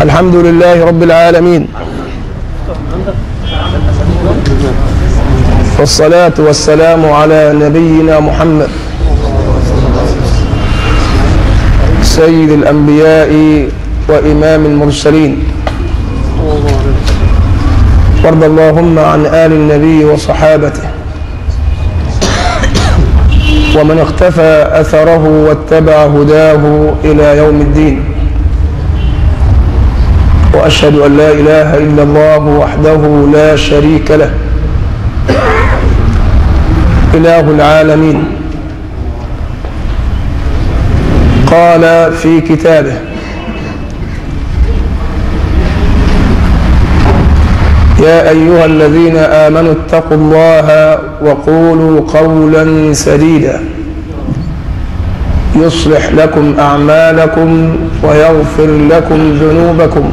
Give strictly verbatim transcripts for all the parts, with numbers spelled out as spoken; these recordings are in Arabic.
الحمد لله رب العالمين، والصلاة والسلام على نبينا محمد سيد الأنبياء وإمام المرسلين، وارض اللهم عن آل النبي وصحابته ومن اختفى أثره واتبع هداه إلى يوم الدين. وأشهد أن لا إله إلا الله وحده لا شريك له إله العالمين. قال في كتابه: يا أيها الذين آمنوا اتقوا الله وقولوا قولا سديدا يصلح لكم أعمالكم ويغفر لكم ذنوبكم،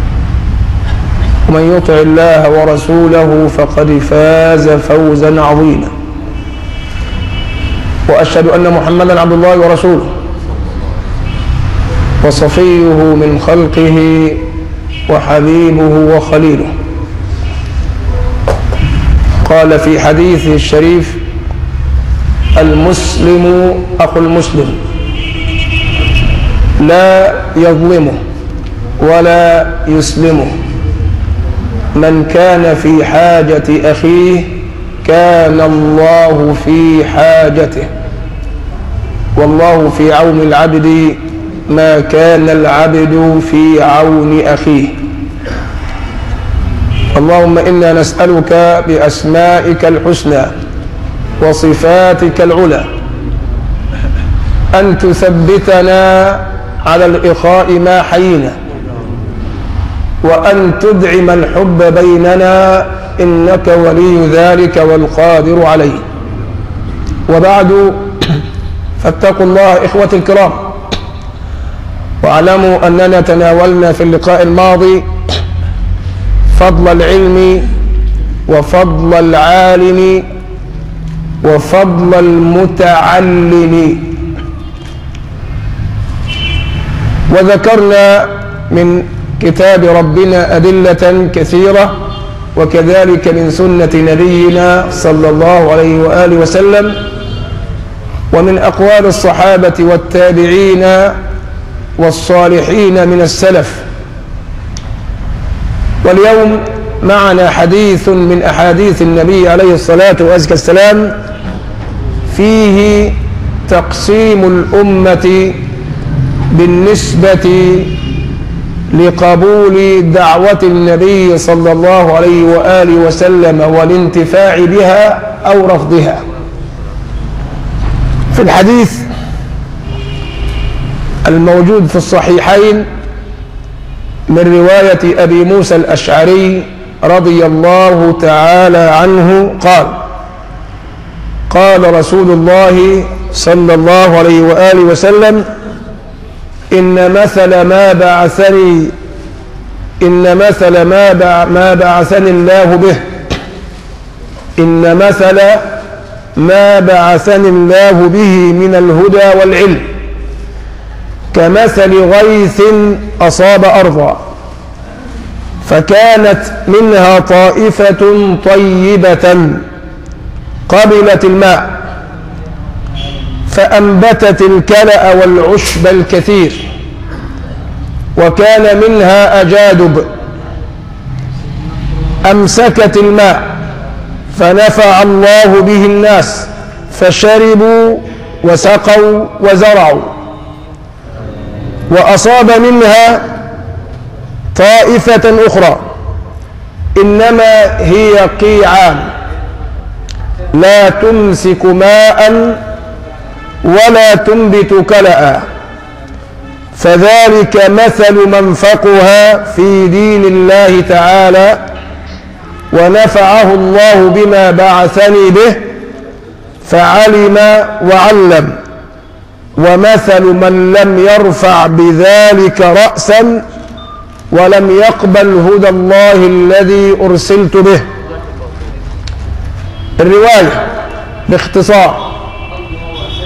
ومن يطع الله ورسوله فقد فاز فوزا عظيما. وأشهد أن محمدا عبد الله ورسوله وصفيه من خلقه وحبيبه وخليله. قال في حديثه الشريف: المسلم أخو المسلم لا يظلمه ولا يسلمه، من كان في حاجة أخيه كان الله في حاجته، والله في عون العبد ما كان العبد في عون أخيه. اللهم إنا نسألك بأسمائك الحسنى وصفاتك العلى أن تثبتنا على الإخاء ما حيينا، وأن تدعم الحب بيننا، إنك ولي ذلك والقادر عليه. وبعد، فاتقوا الله إخوة الكرام، واعلموا أننا تناولنا في اللقاء الماضي فضل العلم وفضل العالم وفضل المتعلم، وذكرنا من كتاب ربنا أدلة كثيرة، وكذلك من سنة نبينا صلى الله عليه وآله وسلم، ومن أقوال الصحابة والتابعين والصالحين من السلف. واليوم معنا حديث من أحاديث النبي عليه الصلاة والسلام فيه تقسيم الأمة بالنسبة لقبول دعوة النبي صلى الله عليه وآله وسلم والانتفاع بها أو رفضها. في الحديث الموجود في الصحيحين من رواية أبي موسى الأشعري رضي الله تعالى عنه قال: قال رسول الله صلى الله عليه وآله وسلم: إن مثل ما بعثني إن مثل ما ما بعثني الله به إن مثل ما بعثني الله به من الهدى والعلم كمثل غيث أصاب أرضا، فكانت منها طائفة طيبة قبلت الماء فأنبتت الكلأ والعشب الكثير، وكان منها أجادب أمسكت الماء فنفع الله به الناس فشربوا وسقوا وزرعوا. وأصاب منها طائفة أخرى إنما هي قيعان لا تمسك ماء ولا تنبت كلأ، فذلك مثل من فقه في دين الله تعالى ونفعه الله بما بعثني به فعلم وعلم، ومثل من لم يرفع بذلك رأسا ولم يقبل هدى الله الذي أرسلت به. الرواية باختصار: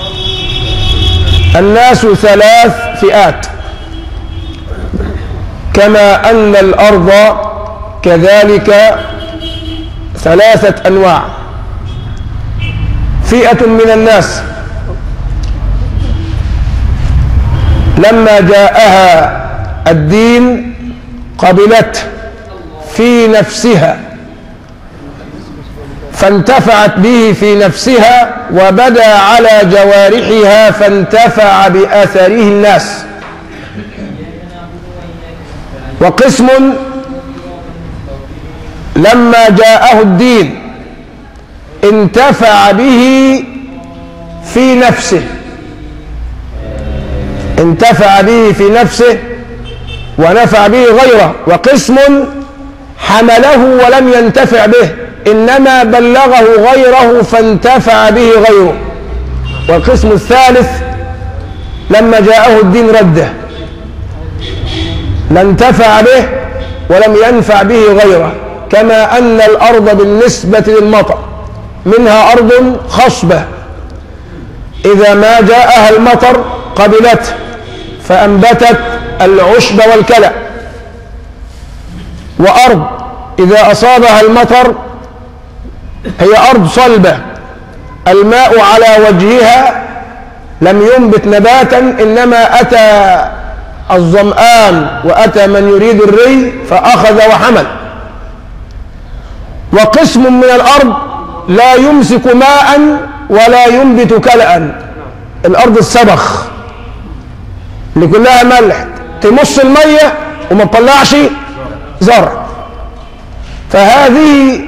الناس ثلاث فئات: كما أن الأرض كذلك ثلاثة أنواع. فئة من الناس لما جاءها الدين قبلته في نفسها فانتفعت به في نفسها وبدا على جوارحها فانتفع بأثره الناس. وقسم لما جاءه الدين انتفع به في نفسه انتفع به في نفسه ونفع به غيره. وقسم حمله ولم ينتفع به إنما بلغه غيره فانتفع به غيره. والقسم الثالث لما جاءه الدين رده لا انتفع به ولم ينفع به غيره. كما أن الأرض بالنسبة للمطر منها أرض خصبة إذا ما جاءها المطر قبلته فأنبتت العشب والكلأ، وأرض إذا أصابها المطر هي أرض صلبة الماء على وجهها لم ينبت نباتا إنما أتى الظمآن وأتى من يريد الري فأخذ وحمل. وقسم من الأرض لا يمسك ماء ولا ينبت كلأ، الأرض السبخ اللي كلها ملح تمص المية وما تطلعش زرع. فهذه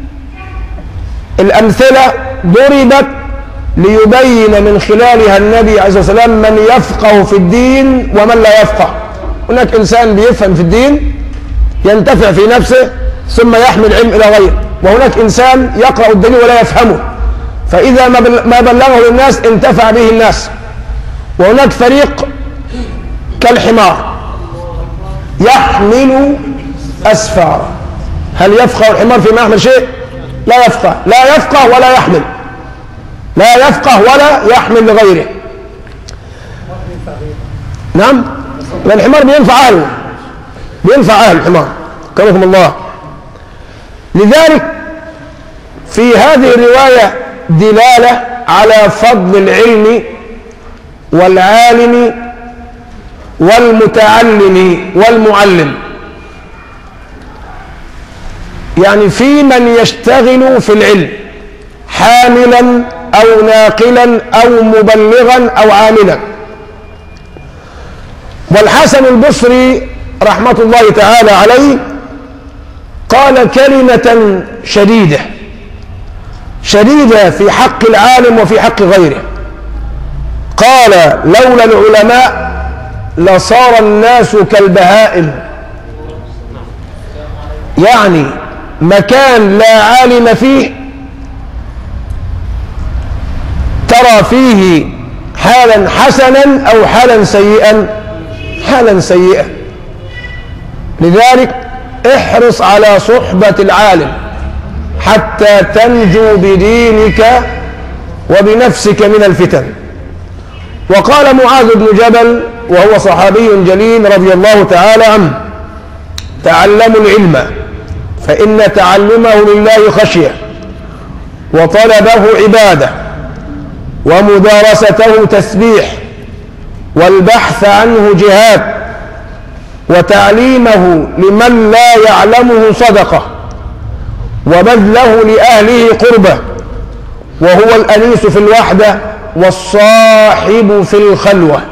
الأمثلة ضربت ليبين من خلالها النبي عليه الصلاة والسلام من يفقه في الدين ومن لا يفقه. هناك إنسان بيفهم في الدين ينتفع في نفسه ثم يحمل علم إلى غيره، وهناك إنسان يقرأ الدين ولا يفهمه فإذا ما بلغه للناس انتفع به الناس. وهناك فريق كالحمار يحمل أسفار. هل يفقه الحمار فيما يحمل شيء؟ لا يفقه لا يفقه ولا يحمل لا يفقه ولا يحمل لغيره. نعم، لأن الحمار بينفع أهله بينفع أهل الحمار كرمكم الله. لذلك في هذه الرواية دلالة على فضل العلم والعالم والمتعلم والمعلم، يعني في من يشتغل في العلم حاملا أو ناقلا أو مبلغا أو عاملا. والحسن البصري رحمة الله تعالى عليه قال كلمة شديدة شديدة في حق العالم وفي حق غيره. قال لولا العلماء لصار الناس كالبهائم، يعني مكان لا عالم فيه ترى فيه حالا حسنا أو حالا سيئا حالا سيئا. لذلك احرص على صحبة العالم حتى تنجو بدينك وبنفسك من الفتن. وقال معاذ بن جبل وهو صحابي جليل رضي الله تعالى عنه تعلموا العلم فإن تعلمه لله خشية وطلبه عبادة ومدارسته تسبيح والبحث عنه جهاد وتعليمه لمن لا يعلمه صدقة وبذله لأهله قربة وهو الأنيس في الوحدة والصاحب في الخلوة.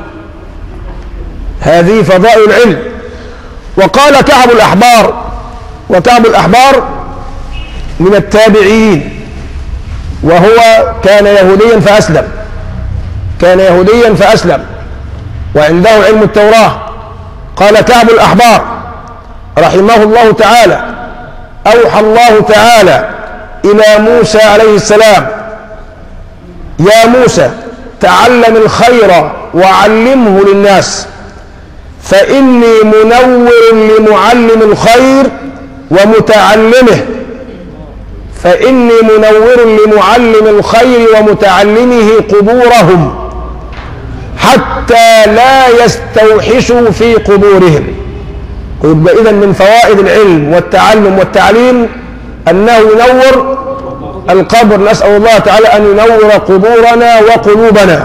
هذه فضائل العلم. وقال كعب الأحبار، وكعب الأحبار من التابعين وهو كان يهوديا فأسلم كان يهوديا فأسلم وعنده علم التوراة. قال كعب الأحبار رحمه الله تعالى أوحى الله تعالى إلى موسى عليه السلام يا موسى تعلم الخير وعلمه للناس فإني منور لمعلم الخير ومتعلمه فإني منور لمعلم الخير ومتعلمه قبورهم حتى لا يستوحشوا في قبورهم. ويبقى إذن من فوائد العلم والتعلم والتعليم أنه ينور القبر. نسأل الله تعالى أن ينور قبورنا وقلوبنا.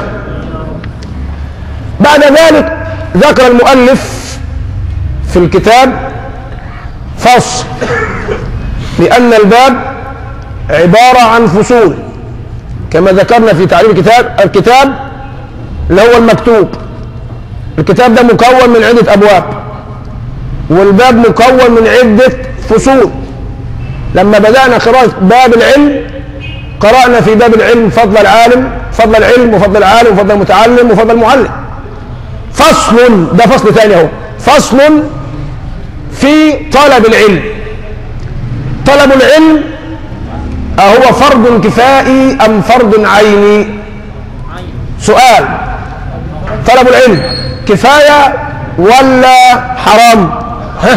بعد ذلك ذكر المؤلف في الكتاب فصل، لأن الباب عبارة عن فصول كما ذكرنا في تعريف الكتاب. الكتاب اللي هو المكتوب، الكتاب ده مكون من عدة أبواب، والباب مكون من عدة فصول. لما بدأنا قراءة باب العلم قرأنا في باب العلم فضل العالم، فضل العلم وفضل العالم وفضل المتعلم وفضل المعلم. فصل، ده فصل ثاني اهو، فصل في طلب العلم. طلب العلم أهو فرض كفائي أم فرض عيني؟ سؤال، طلب العلم كفاية ولا حرام؟ ها؟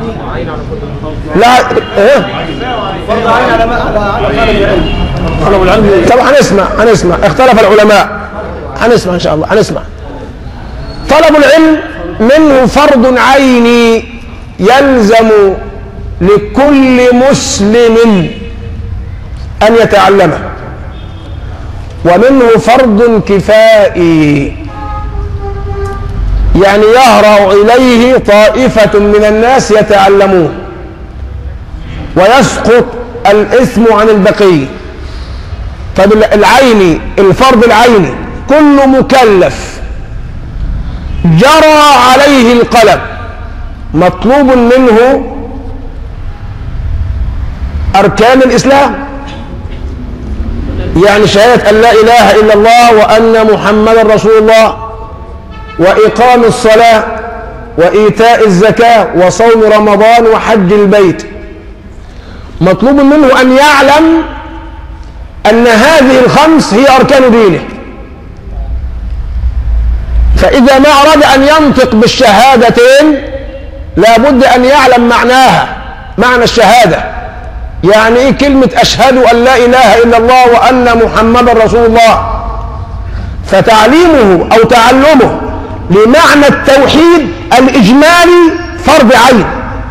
لا ها؟ فرض عين على طلب العلم. طب هنسمع هنسمع اختلف العلماء، هنسمع إن شاء الله هنسمع. طلب العلم منه فرض عيني يلزم لكل مسلم أن يتعلمه، ومنه فرض كفائي يعني يهرع إليه طائفة من الناس يتعلمون ويسقط الإثم عن البقية. طب العيني، الفرض العيني كل مكلف جرى عليه القلم مطلوب منه أركان الإسلام، يعني شهادة أن لا إله إلا الله وأن محمدا رسول الله، وإقام الصلاة وإيتاء الزكاة وصوم رمضان وحج البيت. مطلوب منه أن يعلم أن هذه الخمس هي أركان دينه. فإذا ما أراد أن ينطق بالشهادتين لابد أن يعلم معناها، معنى الشهادة، يعني إيه كلمة أشهد أن لا إله إلا الله وأن محمدا رسول الله. فتعليمه أو تعلمه لمعنى التوحيد الإجمالي فرض عين،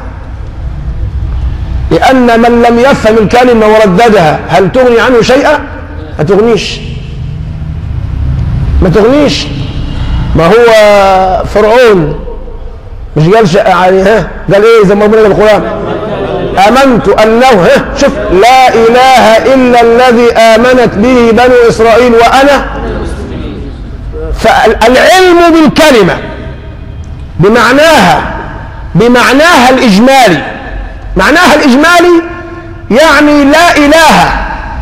لأن من لم يفهم الكلمة ورددها هل تغني عنه شيئا؟ ما تغنيش، ما تغنيش. ما هو فرعون مش قال يعني ها قال ايه زي ما ربنا قال في القرآن؟ آمنت أنه ها شوف لا إله إلا الذي آمنت به بنو إسرائيل وأنا. فالعلم بالكلمة بمعناها بمعناها الإجمالي، معناها الإجمالي يعني لا إله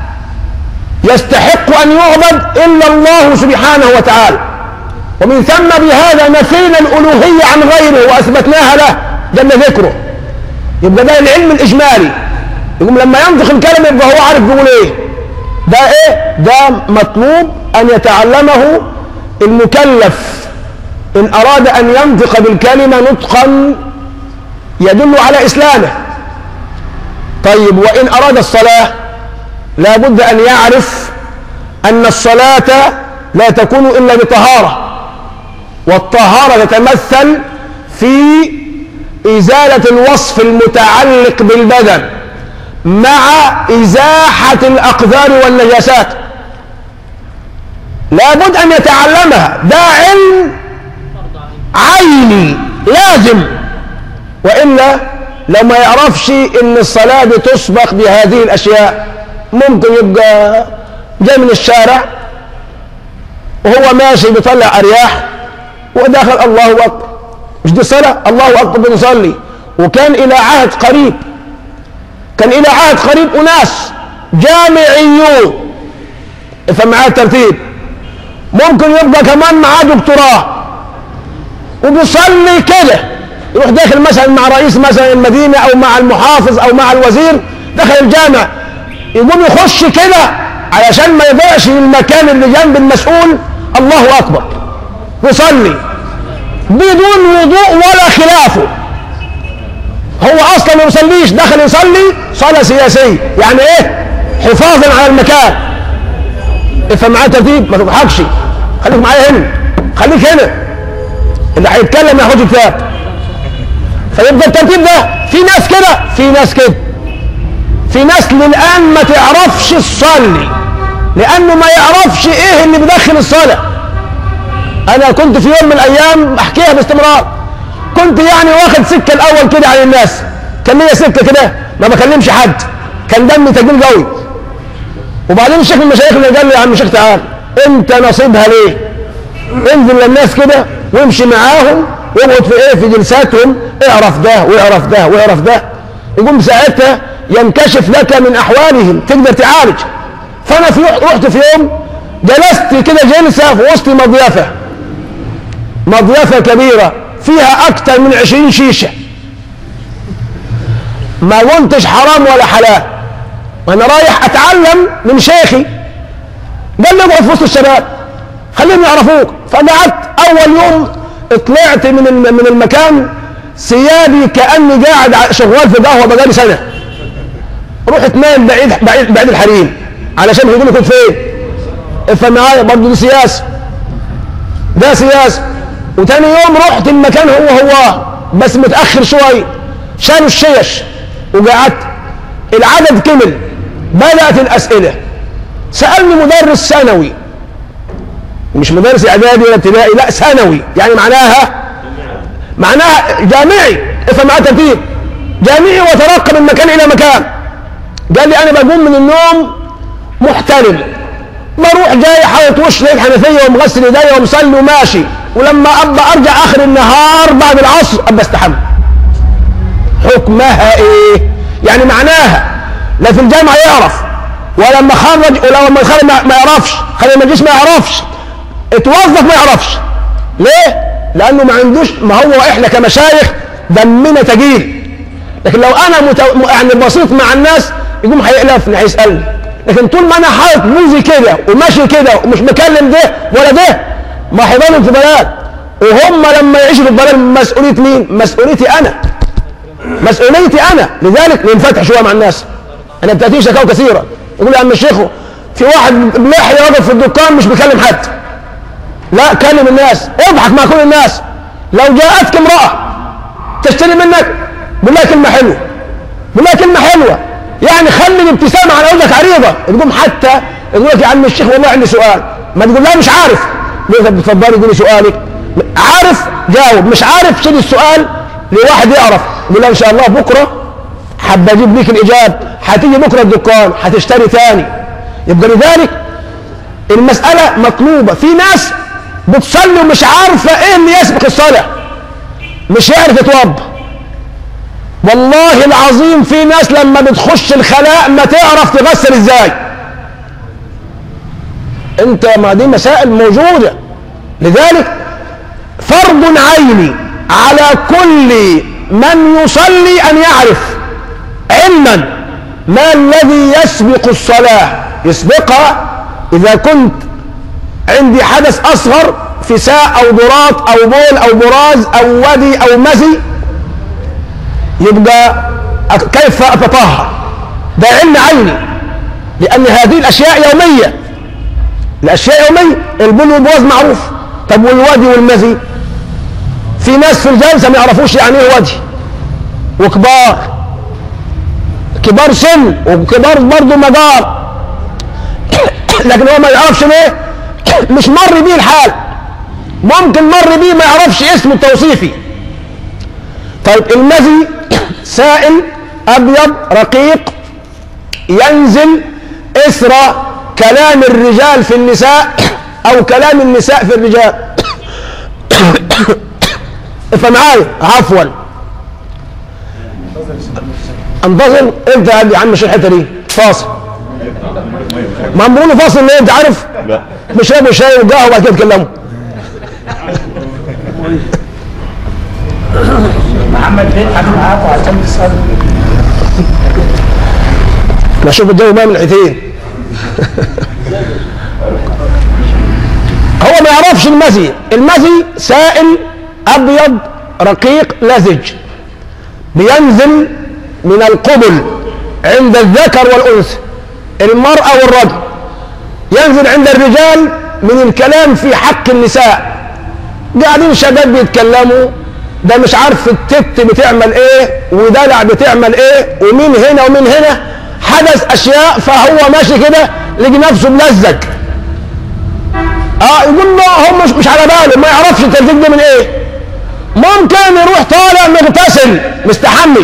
يستحق أن يعبد إلا الله سبحانه وتعالى، ومن ثم بهذا نفينا الألوهية عن غيره وأثبتناها له جل ذكره. يبقى ده العلم الإجمالي. يقوم لما ينطق الكلمة يبقى هو عارف بيقول إيه. ده إيه؟ ده مطلوب أن يتعلمه المكلف إن أراد أن ينطق بالكلمة نطقا يدل على إسلامه. طيب وإن أراد الصلاة لابد أن يعرف أن الصلاة لا تكون إلا بطهارة، والطهارة تتمثل في إزالة الوصف المتعلق بالبدن مع إزاحة الأقذار والنجاسات. لابد أن يتعلمها، ده علم عيني لازم، وإلا لو ما يعرفش إن الصلاة بتسبق بهذه الأشياء ممكن يبقى جاي من الشارع وهو ماشي بيطلع أرياح وداخل الله أكبر، مش دي صلاة؟ الله أكبر بنصلي. وكان إلى عهد قريب كان إلى عهد قريب أناس جامعيون، فمعاه الترتيب، ممكن يبقى كمان معاه دكتوراه وبيصلي كده، يروح داخل مثلا مع رئيس مثلا المدينة أو مع المحافظ أو مع الوزير دخل الجامع، يقوم يخش كده علشان ما يضيعش المكان اللي جنب المسؤول. الله أكبر يصلي بدون وضوء ولا خلافه، هو أصلا ما يصليش، دخل يصلي صلاة سياسية، يعني إيه؟ حفاظا على المكان. افهم معايا ترتيب، ما تضحكش، خليك معايا هنا، خليك هنا، اللي هيتكلم ياخد كتاب. فيبقى الترتيب ده في ناس كده في ناس كده في ناس للآن ما تعرفش تصلي لأنه ما يعرفش إيه اللي بدخل الصلاة. أنا كنت في يوم من الأيام أحكيها باستمرار، كنت يعني واخد سكة الأول كده عن الناس، كان ليا سكة كده ما بكلمش حد، كان دمي تقيل قوي. وبعدين الشيخ من المشايخ اللي قال لي يا عم الشيخ تعال أنت نصيبها ليه؟ انزل للناس كده وامشي معاهم واقعد في ايه في جلساتهم، اعرف ده واعرف ده واعرف ده، يقوم ساعتها ينكشف لك من احوالهم تقدر تعالج. فانا في رحت في يوم جلست كده جلسه في وسط مضيفه مضيفه كبيره فيها اكثر من عشرين شيشه، ما قلتش حرام ولا حلال، وانا رايح اتعلم من شيخي قال لي اقعد في وسط الشباب خليهم يعرفوك. فقعدت اول يوم طلعت من من المكان ثيابي كاني قاعد شغال في قهوه بقالي سنه، رحت نايم بعيد بعيد بعيد الحريم علشان يقولوا كنت فين. افهم معايا برضه دي سياسه، ده سياسه. وتاني يوم رحت المكان هو هو بس متاخر شويه، شالوا الشيش وقعدت، العدد كمل، بدات الاسئله، سالني مدرس ثانوي مش مدرس اعدادي ولا ابتدائي، لا ثانوي، يعني معناها معناها جامعي، افهم معايا ترتيب جامعي وترقى من مكان الى مكان. قال لي انا بقوم من النوم محترم، بروح جاي حاطط وش الحنفيه ومغسل ايديا ومصلي وماشي، ولما ابقى ارجع اخر النهار بعد العصر ابقى استحمى. حكمها ايه؟ يعني معناها لا في الجامعه يعرف ولما خرج ولما يخرج ما يعرفش، خلي المجلس ما يعرفش، اتوظف ما يعرفش. ليه؟ لانه ما عندوش، ما هو احنا كمشايخ دمنا تقيل، لكن لو انا متو... يعني بسيط مع الناس يقوم هيقلفني هيسالني، لكن طول ما انا حاطط موزي كده وماشي كده ومش بكلم ده ولا ده ما هيضلوا في ضلال، وهم لما يعيشوا في الضلال مسؤوليه مين؟ مسؤوليتي انا، مسؤوليتي انا. لذلك ننفتح شويه مع الناس. انا بتاتي شكاوى كثيره، يقول لي يا عم الشيخ في واحد بلحيه واقف في الدكان مش بيكلم حد. لا كلم الناس، اضحك مع كل الناس. لو جاءتك امراه تشتري منك قول لها كلمه حلوه، قول لها كلمه حلوه، يعني خلي الابتسامه على وجهك عريضه، تقوم حتى يقول لك يا عم الشيخ والله عندي سؤال، ما تقول لها مش عارف، ليه بتفضلي قولي سؤالك، عارف جاوب، مش عارف شيل السؤال لواحد يعرف، يقول لها ان شاء الله بكره حابه اجيب ليك الاجابه، هتيجي بكره الدكان هتشتري ثاني. يبقى لذلك المساله مطلوبه. في ناس بتصلي ومش عارفه ايه اللي يسبق الصلاه، مش يعرف يتوضا. والله العظيم في ناس لما بتخش الخلاء ما تعرف تغسل ازاي. انت ما دي مسائل موجوده. لذلك فرض عيني على كل من يصلي ان يعرف علما ما الذي يسبق الصلاه، يسبقها اذا كنت عندي حدث اصغر فساء او ضراط او بول او براز او ودي او مزي، يبقى كيف اتطهر؟ ده علم عيني، لان هذه الاشياء يوميه، الاشياء يوميه، البول والبراز معروف. طب والودي والمزي؟ في ناس في الجلسه ما يعرفوش يعني ايه ودي، وكبار كبار سن وكبار برضه مجار، لكن هو ما يعرفش ليه؟ مش مر بيه الحال، ممكن مر بيه ما يعرفش اسمه التوصيفي. طيب المزي سائل ابيض رقيق ينزل اثر كلام الرجال في النساء او كلام النساء في الرجال. افهم معايا، عفوا انتظر انت يا عم مش الحته دي فاصل، ما هم بيقولوا فاصل ليه؟ انت عارف؟ لا مش هيبقوا شاي وقهوه وبعد كده يتكلموا. محمد ليه حبيب معاكم عشان تسأل؟ انا اشوف الجو ما من العيتين. هو ما يعرفش المزي. المزي سائل ابيض رقيق لزج بينزل من القبل عند الذكر والانثى، المرأة والرجل، ينزل عند الرجال من الكلام في حق النساء. قاعدين شباب بيتكلموا ده مش عارف التت بتعمل ايه ودلع بتعمل ايه ومين هنا ومين هنا، حدث اشياء فهو ماشي كده لقي نفسه ملزق. اه يقول له هو مش, مش على باله، ما يعرفش التلزيق ده من ايه. ممكن يروح طالع مغتسل مستحمي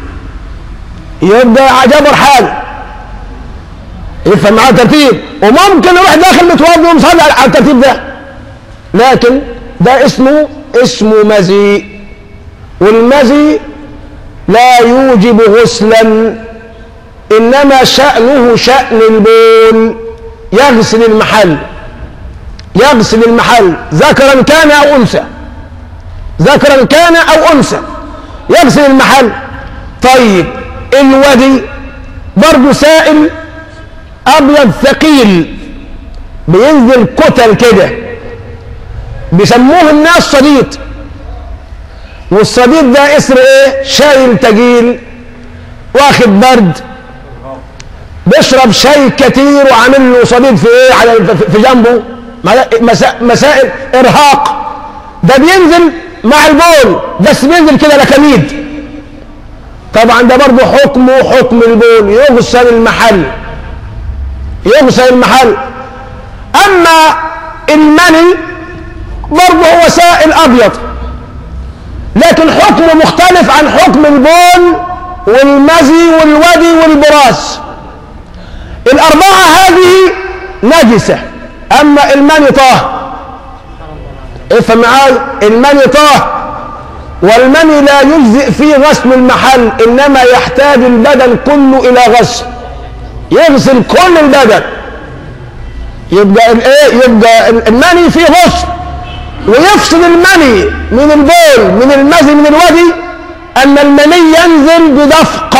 يبقى جبر حاله يفهم معاه ترتيب، وممكن يروح داخل متوضي ومصلي على الترتيب ده، لكن ده اسمه اسمه مزي، والمزي لا يوجب غسلا، انما شأنه شأن البول، يغسل المحل يغسل المحل ذكرا كان او انثى، ذكرا كان او انثى يغسل المحل. طيب الودي برضه سائل ابيض ثقيل بينزل كتل كده، بيسموه الناس صديد، والصديد ده اسر ايه؟ شايل تقيل واخد برد، بيشرب شاي كتير وعامل له صديد في ايه على في جنبه، مسائل ارهاق، ده بينزل مع البول بس بينزل كده لكميد. طبعا ده برضه حكمه حكم البول، يغسل المحل يغسل المحل. اما المني برضه هو سائل ابيض، لكن حكمه مختلف عن حكم البول والمزي والودي والبراز. الاربعه هذه نجسه، اما المني طاهر. افهم معاي، المني طاهر، والمني لا يجزئ فيه غسل المحل، انما يحتاج البدن كله الى غسل، يغسل كل البدن. يبقى الايه؟ يبقى المني فيه غسل، ويفصل المني من البول من المزي من الودي ان المني ينزل بدفق،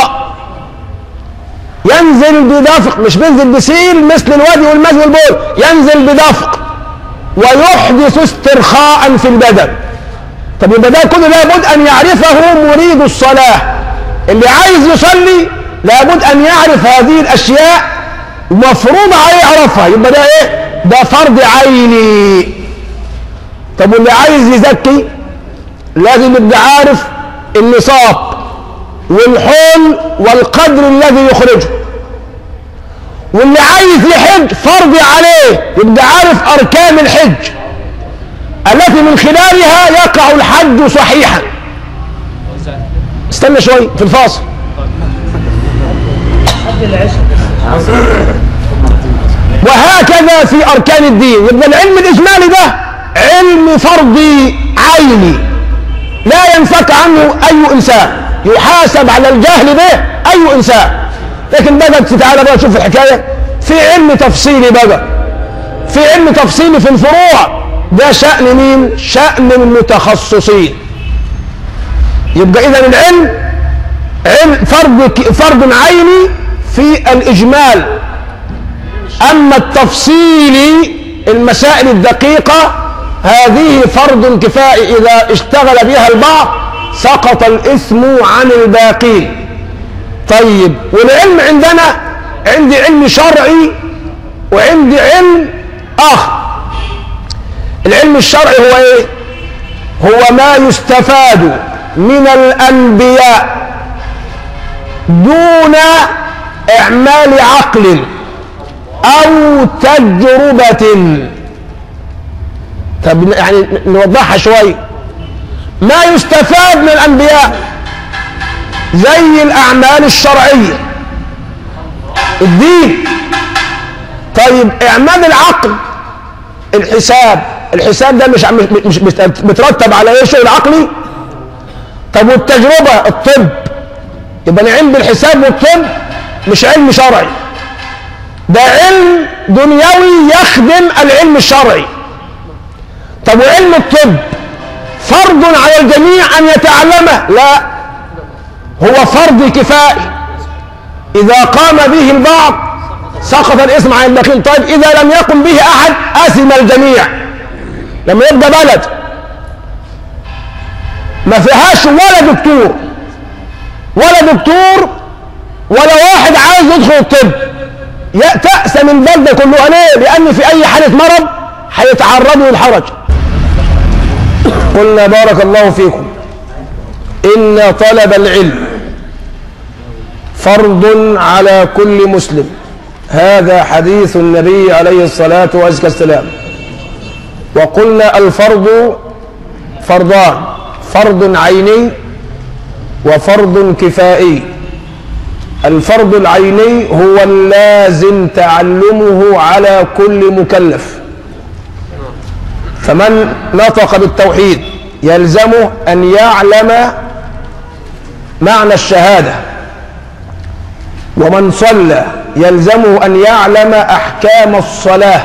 ينزل بدفق، مش بينزل بسيل مثل الودي والمزي والبول، ينزل بدفق ويحدث استرخاء في البدن. طب يبقى ده كله لابد ان يعرفه مريد الصلاه، اللي عايز يصلي لابد ان يعرف هذه الاشياء، مفروض عليه يعرفها، يبقى ده ايه؟ ده فرض عيني. طب واللي عايز يزكي لازم يبقى عارف النصاب والحول والقدر الذي يخرجه، واللي عايز يحج فرض عليه يبقى عارف اركان الحج التي من خلالها يقع الحج صحيحا. استنى شوي في الفاصل. وهكذا في اركان الدين. يبقى العلم الاجمالي ده علم فرضي عيني لا ينفك عنه اي انسان، يحاسب على الجهل به اي انسان. لكن بقى تعالى بقى شوف الحكايه في علم تفصيلي، بقى في علم تفصيلي في الفروع، ده شأن مين؟ شأن المتخصصين. يبقى اذا العلم علم فرض فرض عيني في الاجمال، اما التفصيلي المسائل الدقيقه هذه فرض كفائي، اذا اشتغل بها البعض سقط الاثم عن الباقين. طيب والعلم عندنا عندي علم شرعي وعندي علم اخر. العلم الشرعي هو ايه؟ هو ما يستفاد من الانبياء دون اعمال عقل او تجربة. طب يعني نوضحها شوي. ما يستفاد من الانبياء زي الاعمال الشرعية، الدين. طيب اعمال العقل، الحساب، الحساب ده مش مش بترتب على ايه؟ شيء عقلي. طب والتجربة، الطب، يبقى العلم بالحساب والطب مش علم شرعي، ده علم دنيوي يخدم العلم الشرعي. طب وعلم الطب فرض على الجميع ان يتعلمه؟ لا، هو فرض كفائي، اذا قام به البعض سقط الاسم عن الباقين. طيب اذا لم يقم به احد اثم الجميع. لما يبقى بلد ما فيهاش ولا دكتور ولا دكتور ولا واحد عايز يدخل الطب، تأسم البلدة كلها. ليه؟ لأن في أي حالة مرض هيتعرضوا للحرج. قلنا بارك الله فيكم. إن طلب العلم فرض على كل مسلم. هذا حديث النبي عليه الصلاة والسلام. وقلنا الفرض فرضان: فرض عيني وفرض كفائي. الفرض العيني هو اللازم تعلمه على كل مكلف، فمن نطق بالتوحيد يلزمه أن يعلم معنى الشهادة، ومن صلى يلزمه أن يعلم أحكام الصلاة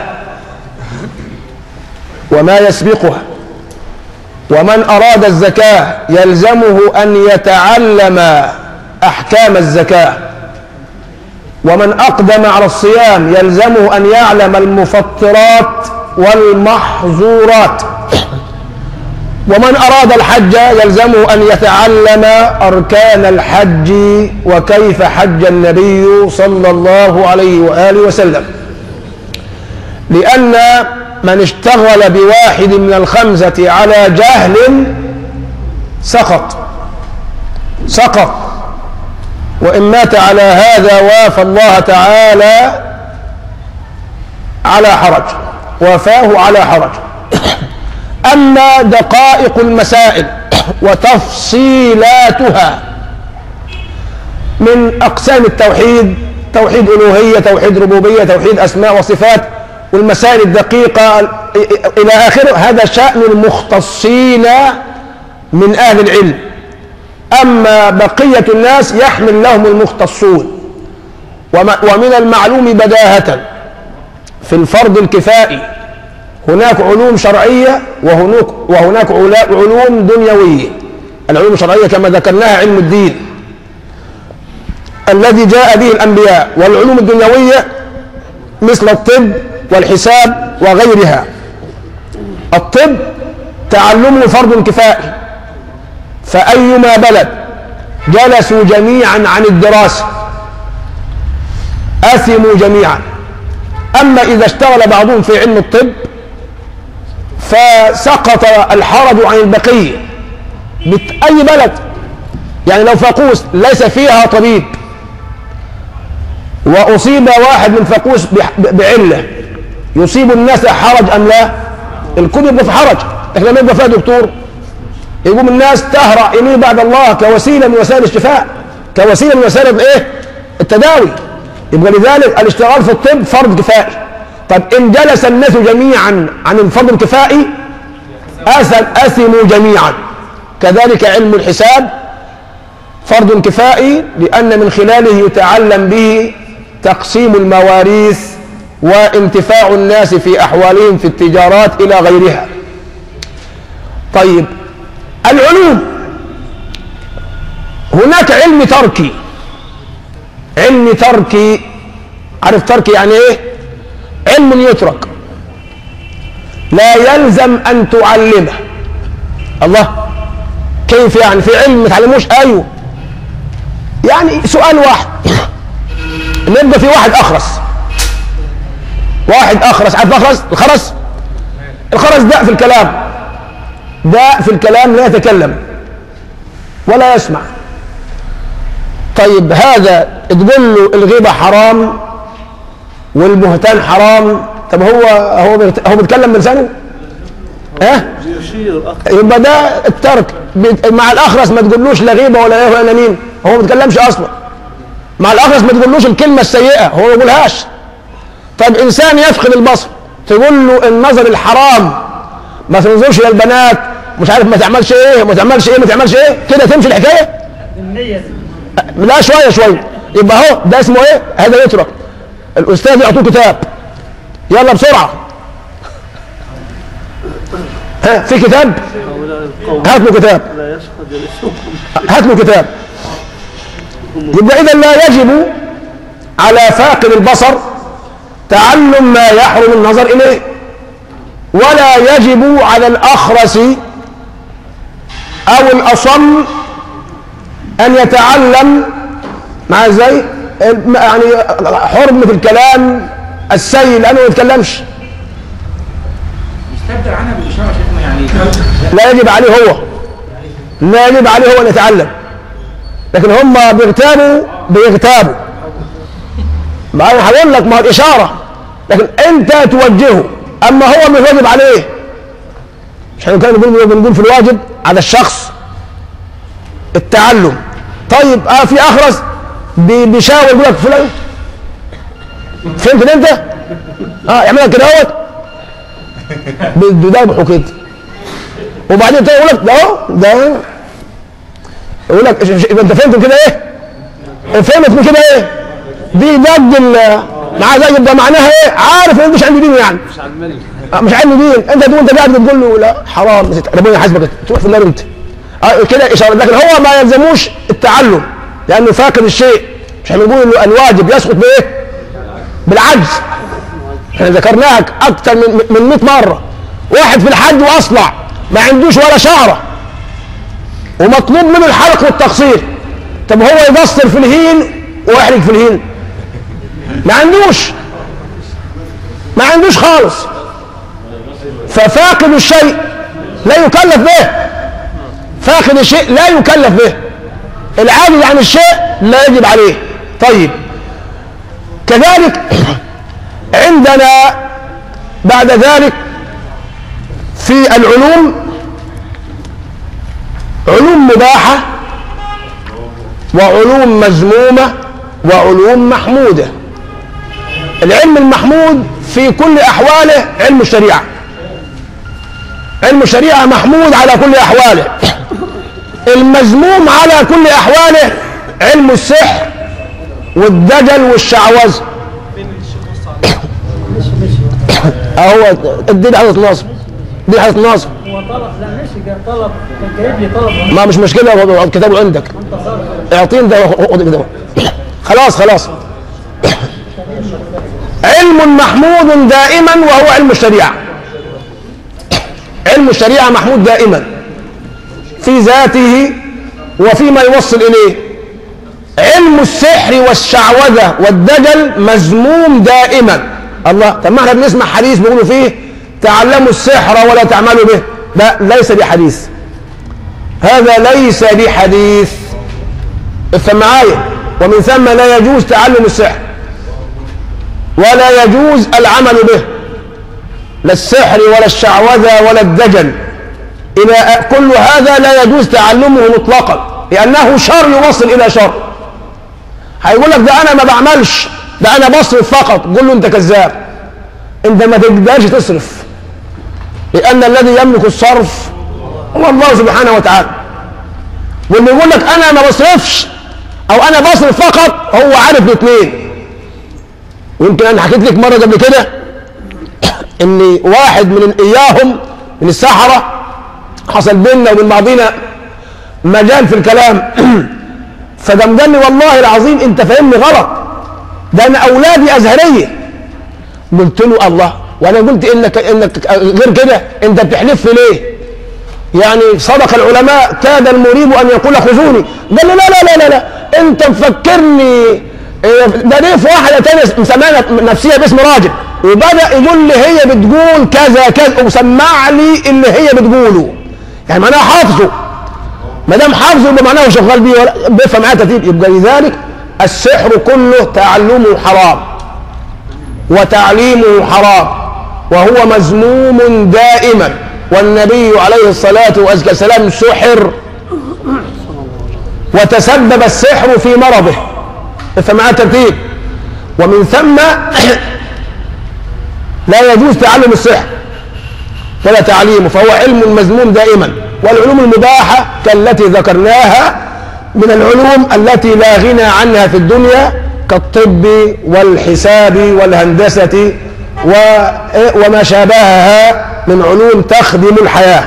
وما يسبقها، ومن أراد الزكاة يلزمه أن يتعلم أحكام الزكاة، ومن أقدم على الصيام يلزمه أن يعلم المفطرات والمحظورات، ومن أراد الحج يلزمه أن يتعلم أركان الحج وكيف حج النبي صلى الله عليه وآله وسلم. لأن من اشتغل بواحد من الخمسة على جهل سقط سقط وإن مات على هذا وافى الله تعالى على حرج، وافاه على حرج. أما دقائق المسائل وتفصيلاتها من أقسام التوحيد: توحيد ألوهية، توحيد ربوبية، توحيد أسماء وصفات، والمسائل الدقيقة إلى آخره، هذا شأن المختصين من أهل العلم. أما بقية الناس يحمل لهم المختصون. ومن المعلوم بداهة في الفرض الكفائي هناك علوم شرعية وهناك, وهناك علوم دنيوية. العلوم الشرعية كما ذكرناها علم الدين الذي جاء به الأنبياء، والعلوم الدنيوية مثل الطب والحساب وغيرها. الطب تعلمه فرض كفائي، فأيما بلد جلسوا جميعا عن الدراسة أثموا جميعا. أما إذا اشتغل بعضهم في علم الطب فسقط الحرج عن البقية. أي بلد يعني لو فاقوس ليس فيها طبيب وأصيب واحد من فاقوس بعلة، يصيب الناس حرج أم لا؟ الكل يبقى في حرج، لكن لما يبقى فيها دكتور يقوم الناس تهرع إليه بعد الله كوسيلة من وسائل الشفاء، كوسيلة من وسائل إيه؟ التداوي. يبقى لذلك الاشتغال في الطب فرض كفائي. طب إن جلس الناس جميعا عن الفرض الكفائي أثموا جميعا. كذلك علم الحساب فرض كفائي، لأن من خلاله يتعلم به تقسيم المواريث وانتفاع الناس في أحوالهم في التجارات إلى غيرها. طيب العلوم، هناك علم تركي. علم تركي، عارف تركي يعني ايه؟ علم يترك لا يلزم أن تعلمه. الله، كيف يعني في علم ما تعلموش؟ ايوه، يعني سؤال واحد نبقى في واحد أخرس واحد أخرس عارف أخرس؟ الخرس الخرس ده في الكلام، ده في الكلام لا يتكلم ولا يسمع. طيب هذا تقول له الغيبة حرام والبهتان حرام، طب هو هو هو بيتكلم بلسانه؟ ها؟ يبقى ده الترك. مع الأخرس ما تقولوش لا غيبة ولا ايه ولا مين، هو ما بيتكلمش أصلا. مع الأخرس ما تقولوش الكلمة السيئة، هو ما يقولهاش. طيب إنسان يفقد البصر تقول له النظر الحرام، ما تنظرش للبنات، مش عارف ما تعملش ايه ما تعملش ايه ما تعملش ايه كده تمشي الحكايه؟ لا، شويه شويه. يبقى اهو ده اسمه ايه؟ هذا يترك. الاستاذ يعطوه كتاب، يلا بسرعه، ها في كتاب؟ هات له كتاب، هات له كتاب. يبقى اذا لا يجب على فاقد البصر تعلم ما يحرم النظر اليه، ولا يجب على الأخرس أو الأصم أن يتعلم مع زي يعني حرمة الكلام السيء لأنه ما يتكلمش. يستبدل عنها بالإشارة شيخنا يعني. لا يجب عليه هو، لا يجب عليه هو ان يتعلم، لكن هم بيغتابوا بيغتابوا ما انا هقول لك ما هو الاشاره، لكن انت توجهه، اما هو مش واجب عليه. مش احنا كنا بنقول بنقول في الواجب على الشخص التعلم. طيب اه في اخرس بيشاور يقول لك فلان فهمت انت؟ اه يعملها كده اهوت بيذبحوا كده، وبعدين تاني يقول لك ده اهو ده يقول لك انت فهمت كده ايه؟ فهمت من كده ايه؟ دي ضد معاه زي ده معناها ايه؟ عارف ان مش عندي دين يعني مش عندي آه مش عندي دين. انت تقول انت قاعد بتقول له لا حرام ربنا يحاسبك تروح في النار انت آه كده اشاره، لكن هو ما يلزموش التعلم لانه فاقد الشيء. مش احنا بنقول له الواجب يسقط بايه؟ بالعجز. احنا ذكرناها اكثر من من مئة مره. واحد في الحج واصلع ما عندوش ولا شعره ومطلوب منه الحلق والتقصير، طب هو يقصر في الهين ويحرق في الهين؟ ما عندوش ما عندوش خالص. ففاقد الشيء لا يكلف به، فاقد الشيء لا يكلف به، العاجز عن الشيء لا يجب عليه. طيب كذلك عندنا بعد ذلك في العلوم علوم مباحة وعلوم مذمومة وعلوم محمودة. العلم المحمود في كل أحواله علم الشريعة، علم الشريعة محمود على كل أحواله. المذموم على كل أحواله علم السحر والدجل والشعوذة. اهو اديني حاجة ناصر، دي حاجة ناصر. هو طلب لا ماشي طلب جايب لي طلب ما مش مشكلة، هو كتابه عندك اعطيني ده كده. خلاص خلاص. علم محمود دائما وهو علم الشريعة. علم الشريعة محمود دائما في ذاته وفيما يوصل إليه. علم السحر والشعوذة والدجل مذموم دائما. الله، طب ما احنا بنسمع حديث بيقولوا فيه تعلموا السحر ولا تعملوا به. لا، ليس بحديث، هذا ليس بحديث. افهم معايا. ومن ثم لا يجوز تعلم السحر ولا يجوز العمل به، لا السحر ولا الشعوذة ولا الدجل. إلى كل هذا لا يجوز تعلمه مطلقا لأنه شر يوصل إلى شر. هيقول لك ده أنا ما بعملش، ده أنا بصرف فقط. قول له أنت كذاب، أنت ما تقدرش تصرف، لأن الذي يملك الصرف هو الله سبحانه وتعالى. واللي يقول لك أنا ما بصرفش أو أنا بصرف فقط هو عارف الاثنين. ويمكن أنا حكيت لك مرة قبل كده إن واحد من إياهم من السحرة حصل بيننا وبين بعضنا مجال في الكلام فقام قال لي والله العظيم أنت فاهمني غلط، ده أنا أولادي أزهرية. قلت له الله، وأنا قلت إنك إنك غير كده أنت بتحلف ليه؟ يعني صدق العلماء كاد المريب أن يقول خذوني. قال لي لا لا لا لا, لا. أنت مفكرني ده ليه في واحدة تانية مسماها نفسية باسم راجل، وبدأ يقول لي هي بتقول كذا كذا وسمع لي اللي هي بتقوله، يعني معناها حافظه. ما دام حافظه يبقى معناه شغال بيه ولا بيفهم معاه ترتيب. يبقى لذلك السحر كله تعلمه حرام وتعليمه حرام وهو مذموم دائما. والنبي عليه الصلاة والسلام سحر وتسبب السحر في مرضه، افهم معاه ترتيب. ومن ثم لا يجوز تعلم السحر ولا تعليمه، فهو علم مذموم دائما. والعلوم المباحة كالتي ذكرناها من العلوم التي لا غنى عنها في الدنيا كالطب والحساب والهندسة وما شابهها من علوم تخدم الحياة.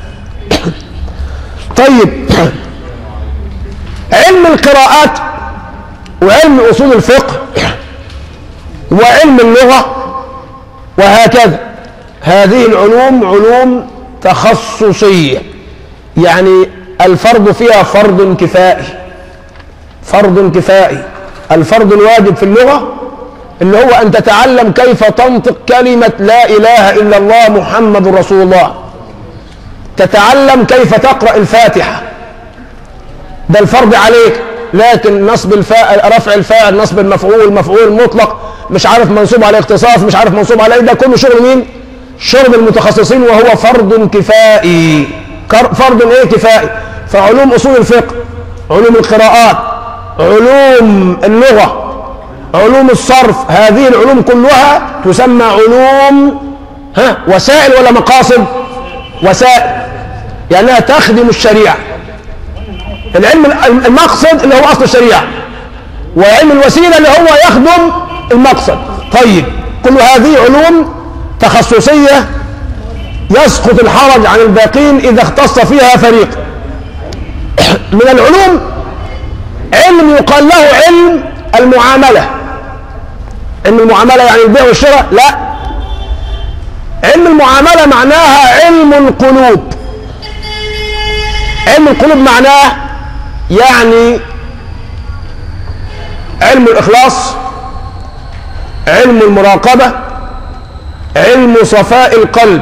طيب، علم القراءات وعلم أصول الفقه وعلم اللغة وهكذا، هذه العلوم علوم تخصصية، يعني الفرض فيها فرض كفائي. فرض كفائي. الفرض الواجب في اللغة اللي هو أن تتعلم كيف تنطق كلمة لا إله إلا الله محمد رسول الله، تتعلم كيف تقرأ الفاتحة، ده الفرض عليك. لكن نصب الفاعل، رفع الفاعل، نصب المفعول، مفعول مطلق، مش عارف منصوب على اختصاص، مش عارف منصوب على ايه، ده كله شغل مين؟ شغل المتخصصين، وهو فرض كفائي. فرض ايه؟ كفائي. فعلوم اصول الفقه، علوم القراءات، علوم اللغة، علوم الصرف، هذه العلوم كلها تسمى علوم ها وسائل ولا مقاصد؟ وسائل، لأنها تخدم الشريعة. العلم المقصد اللي هو أصل الشريعة، وعلم الوسيلة اللي هو يخدم المقصد. طيب، كل هذه علوم تخصصية يسقط الحرج عن الباقين إذا اختص فيها فريق. من العلوم علم يقال له علم المعاملة. علم المعاملة يعني البيع والشراء؟ لا، علم المعاملة معناها علم القلوب. علم القلوب معناه يعني علم الإخلاص، علم المراقبة، علم صفاء القلب.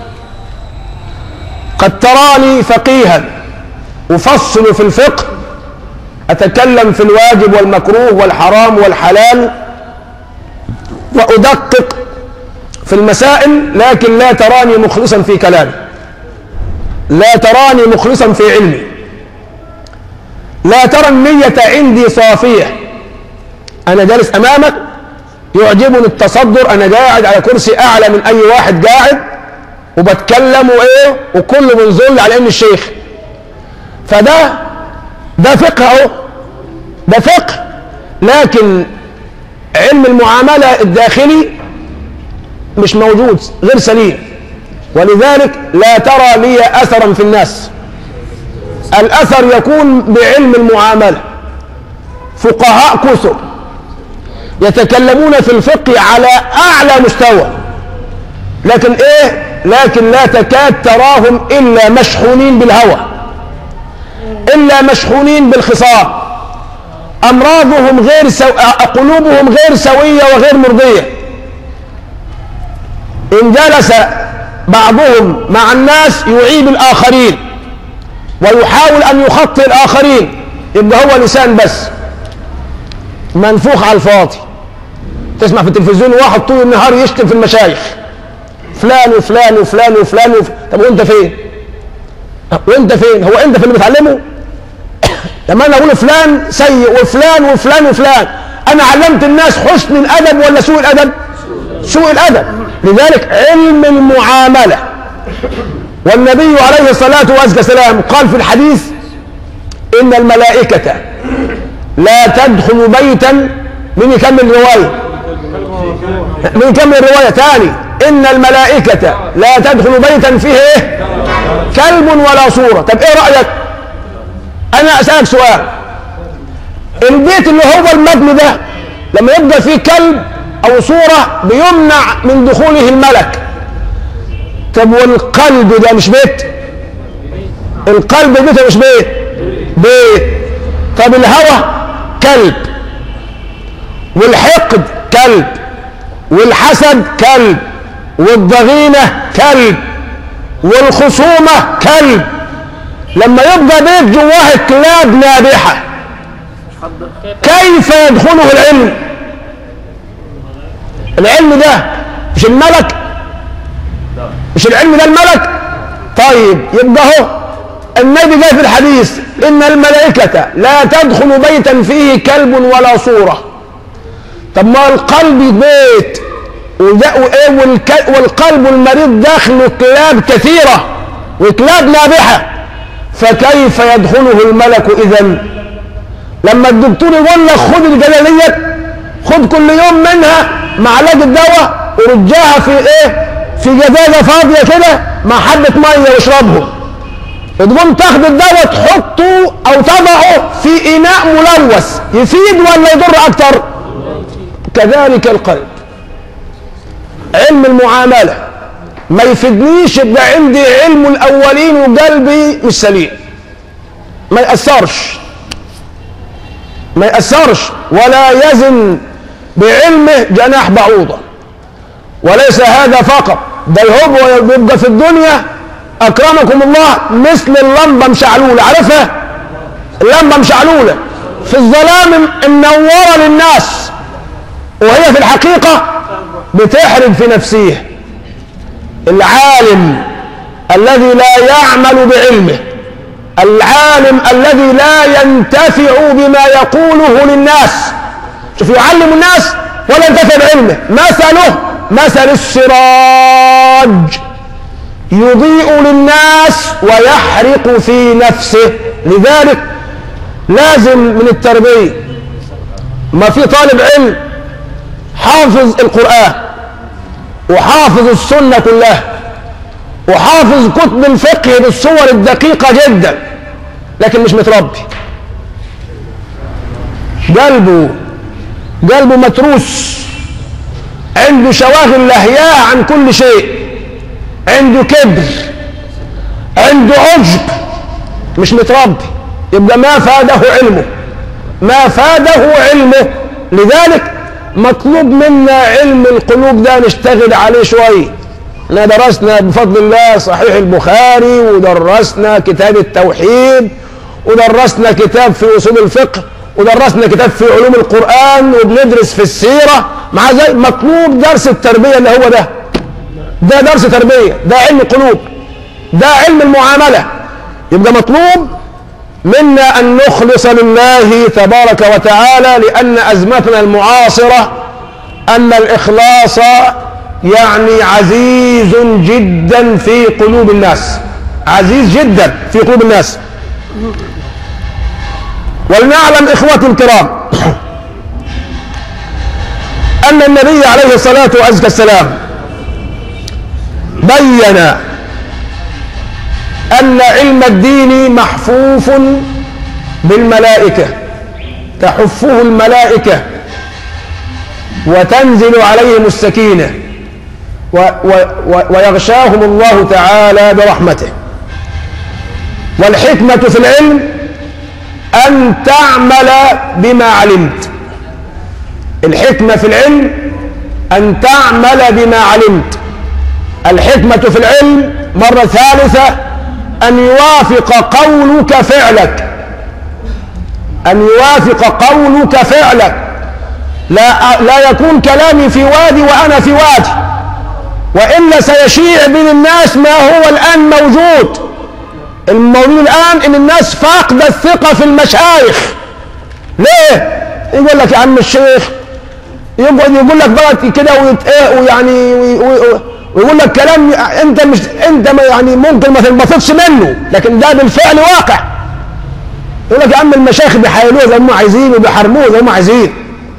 قد تراني فقيها أفصل في الفقه، أتكلم في الواجب والمكروه والحرام والحلال وأدقق في المسائل، لكن لا تراني مخلصا في كلامي، لا تراني مخلصا في علمي، لا ترى النية عندي صافية. أنا جالس أمامك يعجبني التصدر، أنا قاعد على كرسي أعلى من أي واحد قاعد وبتكلم وإيه وكله بنظل على إني الشيخ. فده ده فقه أهو، ده فقه. لكن علم المعاملة الداخلي مش موجود، غير سليم، ولذلك لا ترى لي أثرا في الناس. الأثر يكون بعلم المعاملة. فقهاء كثر يتكلمون في الفقه على أعلى مستوى، لكن إيه؟ لكن لا تكاد تراهم إلا مشحونين بالهوى، إلا مشحونين بالخصام، أمراضهم غير سو... قلوبهم غير سوية وغير مرضية. إن جلس بعضهم مع الناس يعيب الآخرين ويحاول أن يخطئ الآخرين، يبقى هو لسان بس منفوخ على الفاضي. تسمع في التلفزيون واحد طول النهار يشتم في المشايخ، فلان وفلان وفلان وفلان وف... طب وانت فين؟ وانت فين؟ هو انت في اللي بتعلمه؟ لما انا اقول فلان سيء وفلان وفلان وفلان، انا علمت الناس حسن الادب ولا سوء الادب؟ سوء الادب. لذلك علم المعامله، والنبي عليه الصلاه والسلام قال في الحديث: ان الملائكه لا تدخل بيتا. من يكمل الروايه؟ من يكمل الروايه تاني؟ ان الملائكه لا تدخل بيتا فيه ايه؟ كلب ولا صوره. طب ايه رايك؟ انا اسالك سؤال، البيت اللي هو المبني ده لما يبقى فيه كلب او صوره بيمنع من دخوله الملك. طب والقلب ده مش بيت؟ القلب ده مش بيت؟ بيت. طب الهوى كلب، والحقد كلب، والحسد كلب، والضغينه كلب، والخصومه كلب. لما يبقى بيت جواه كلاب نابحه، كيف يدخله العلم؟ العلم ده مش الملك؟ مش العلم ده الملك؟ طيب يبقى هو النبي جاء في الحديث: ان الملائكه لا تدخل بيتا فيه كلب ولا صوره. طب ما القلب بيت، والقلب المريض داخله كلاب كثيره وكلاب نابحه، فكيف يدخله الملك اذا؟ لما الدكتور يقول لك خد الجلاليه، خد كل يوم منها معلقه دواء ورجاها في ايه؟ في جزازه فاضيه كده مع حبه ميه واشربهم، تقوم تاخد الدواء تحطه او تضعه في اناء ملوث، يفيد ولا يضر اكتر؟ كذلك القلب. علم المعامله ما يفيدنيش يبقى عندي علم الاولين وقلبي مش سليم، ما يأثرش، ما يأثرش ولا يزن بعلمه جناح بعوضة. وليس هذا فقط، بل هو بيبقى في الدنيا أكرمكم الله مثل اللمبة مشعلولة، عارفها؟ اللمبة مشعلولة في الظلام منورة للناس، وهي في الحقيقة بتحرق في نفسه. العالم الذي لا يعمل بعلمه، العالم الذي لا ينتفع بما يقوله للناس، شوف يعلم الناس ولا ينتفع بعلمه، مثله مثل السراج يضيء للناس ويحرق في نفسه. لذلك لازم من التربية، ما في طالب علم حافظ القرآن وحافظ السنة كلها وحافظ كتب الفقه بالصور الدقيقة جدا، لكن مش متربي، قلبه قلبه متروس، عنده شواغل لهياه عن كل شيء، عنده كبر، عنده عجب، مش متربي، يبقى ما فاده علمه، ما فاده علمه. لذلك مطلوب منا علم القلوب ده نشتغل عليه شوية. احنا درسنا بفضل الله صحيح البخاري، ودرسنا كتاب التوحيد، ودرسنا كتاب في اصول الفقه، ودرسنا كتاب في علوم القرآن، وبندرس في السيرة. مع ذلك مطلوب درس التربية اللي هو ده ده درس تربية، ده علم قلوب، ده علم المعاملة. يبقى مطلوب منا أن نخلص لله تبارك وتعالى، لأن أزمتنا المعاصرة أن الإخلاص يعني عزيز جدا في قلوب الناس، عزيز جدا في قلوب الناس. ولنعلم إخوتي الكرام أن النبي عليه الصلاة والسلام بين أن علم الدين محفوف بالملائكة، تحفه الملائكة وتنزل عليهم السكينة و و و ويغشاهم الله تعالى برحمته. والحكمة في العلم أن تعمل بما علمت، الحكمة في العلم أن تعمل بما علمت. الحكمة في العلم مرة ثالثة أن يوافق قولك فعلك، أن يوافق قولك فعلك، لا, لا يكون كلامي في وادي وأنا في وادي، وإلا سيشيع بين الناس ما هو الآن موجود. الموجود الآن إن الناس فاقدة الثقة في المشايخ. ليه؟ يقول لك يا عم الشيخ، يقعد يقول لك بقى كده ويعني ويقول لك كلام انت مش انت يعني ممكن ما تنبسطش منه، لكن ده بالفعل واقع. يقول لك يا عم المشايخ بيحايلوه زي ما هم عايزين وبيحرموه زي ما هم عايزين.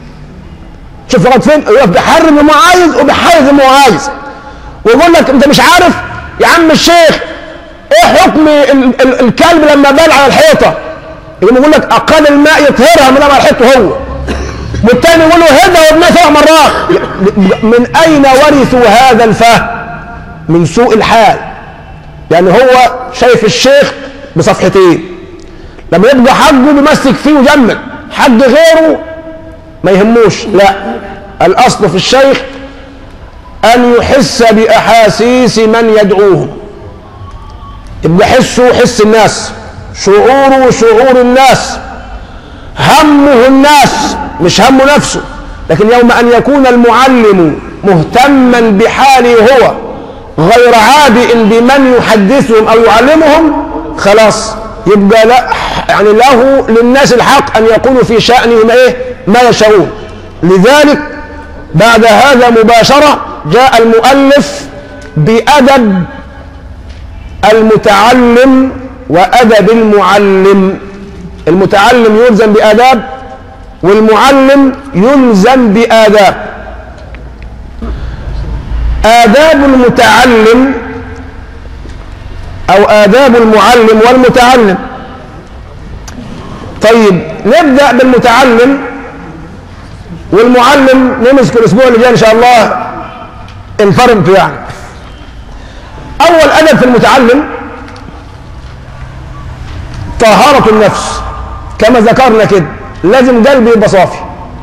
شوف لغايه فين؟ يقول لك بيحرم زي ما هو عايز وبيحايل زي ما هو عايز، ويقول لك انت مش عارف يا عم الشيخ ايه حكم ال ال الكلب لما بال على الحيطه؟ يقول لك اقل الماء يطهرها من على الحيطه هو، والتاني يقول له هدى وابنها سبع مرات. من اين ورثوا هذا الفهم؟ من سوء الحال. يعني هو شايف الشيخ بصفحتين، لما يبقى حقه بيمسك فيه ويجمل، حق غيره ما يهموش. لا، الاصل في الشيخ ان يحس باحاسيس من يدعوهم، يبقى حسه حس الناس، شعوره شعور الناس، همه الناس مش همه نفسه. لكن يوم أن يكون المعلم مهتما بحاله هو غير عابئ بمن يحدثهم أو يعلمهم، خلاص يبقى لا يعني له للناس الحق أن يقولوا في شأنهم إيه ما يشاءون. لذلك بعد هذا مباشرة جاء المؤلف بأدب المتعلم وأدب المعلم. المتعلم يلزم بآداب، والمعلم يلزم بآداب. آداب المتعلم أو آداب المعلم والمتعلم. طيب نبدأ بالمتعلم والمعلم، نمسك الأسبوع اللي جاي إن شاء الله الفرق فيه. يعني أول أدب في المتعلم طهارة النفس، كما ذكرنا كده، لازم قلبي يبقى صافي،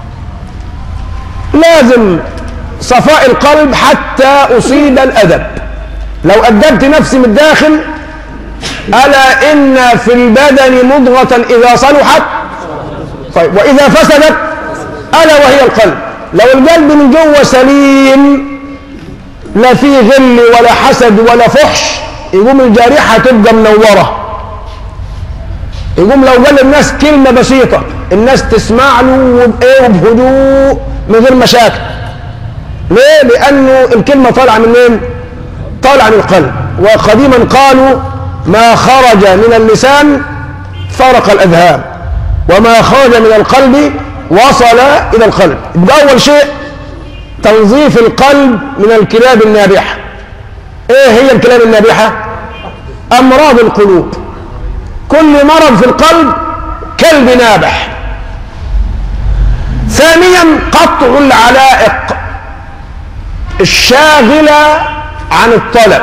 لازم صفاء القلب حتى أصيب الأدب. لو أدبت نفسي من الداخل ألا إن في البدن مضغة إذا صلحت طيب وإذا فسدت ألا وهي القلب. لو القلب من جوه سليم لا فيه غل ولا حسد ولا فحش يقوم الجارحة تبقى منورة. يقوم لو قال الناس كلمة بسيطة الناس تسمع له وبإيه وبهدوء من غير مشاكل. ليه؟ لأنه الكلمة طالعة من مين؟ طالعة من القلب. وقديما قالوا ما خرج من اللسان فرق الأذهان وما خرج من القلب وصل إلى القلب. يبقى أول شيء تنظيف القلب من الكلاب النابحة. إيه هي الكلاب النابحة؟ أمراض القلوب. كل مرض في القلب كلب نابح. ثانيا قطع العلائق الشاغلة عن الطلب.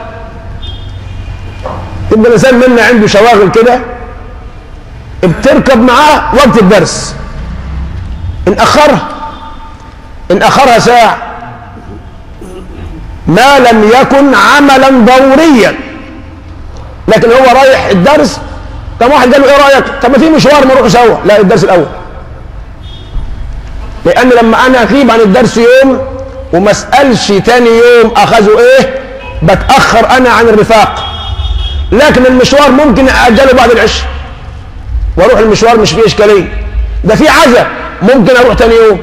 يبقى الإنسان منا عنده شواغل كده بتركب معاه وقت الدرس، إن أخرها إن أخرها ساعة ما لم يكن عملا ضروريا، لكن هو رايح الدرس. طب واحد قال له ايه رايك؟ طب ما في مشوار نروح سوا. لا الدرس الاول، لان لما انا اغيب عن الدرس يوم وما اسالش تاني يوم اخذوا ايه بتاخر انا عن الرفاق. لكن المشوار ممكن اجله بعد العشاء واروح المشوار مش فيه اشكاليه. ده في عزا ممكن اروح تاني يوم.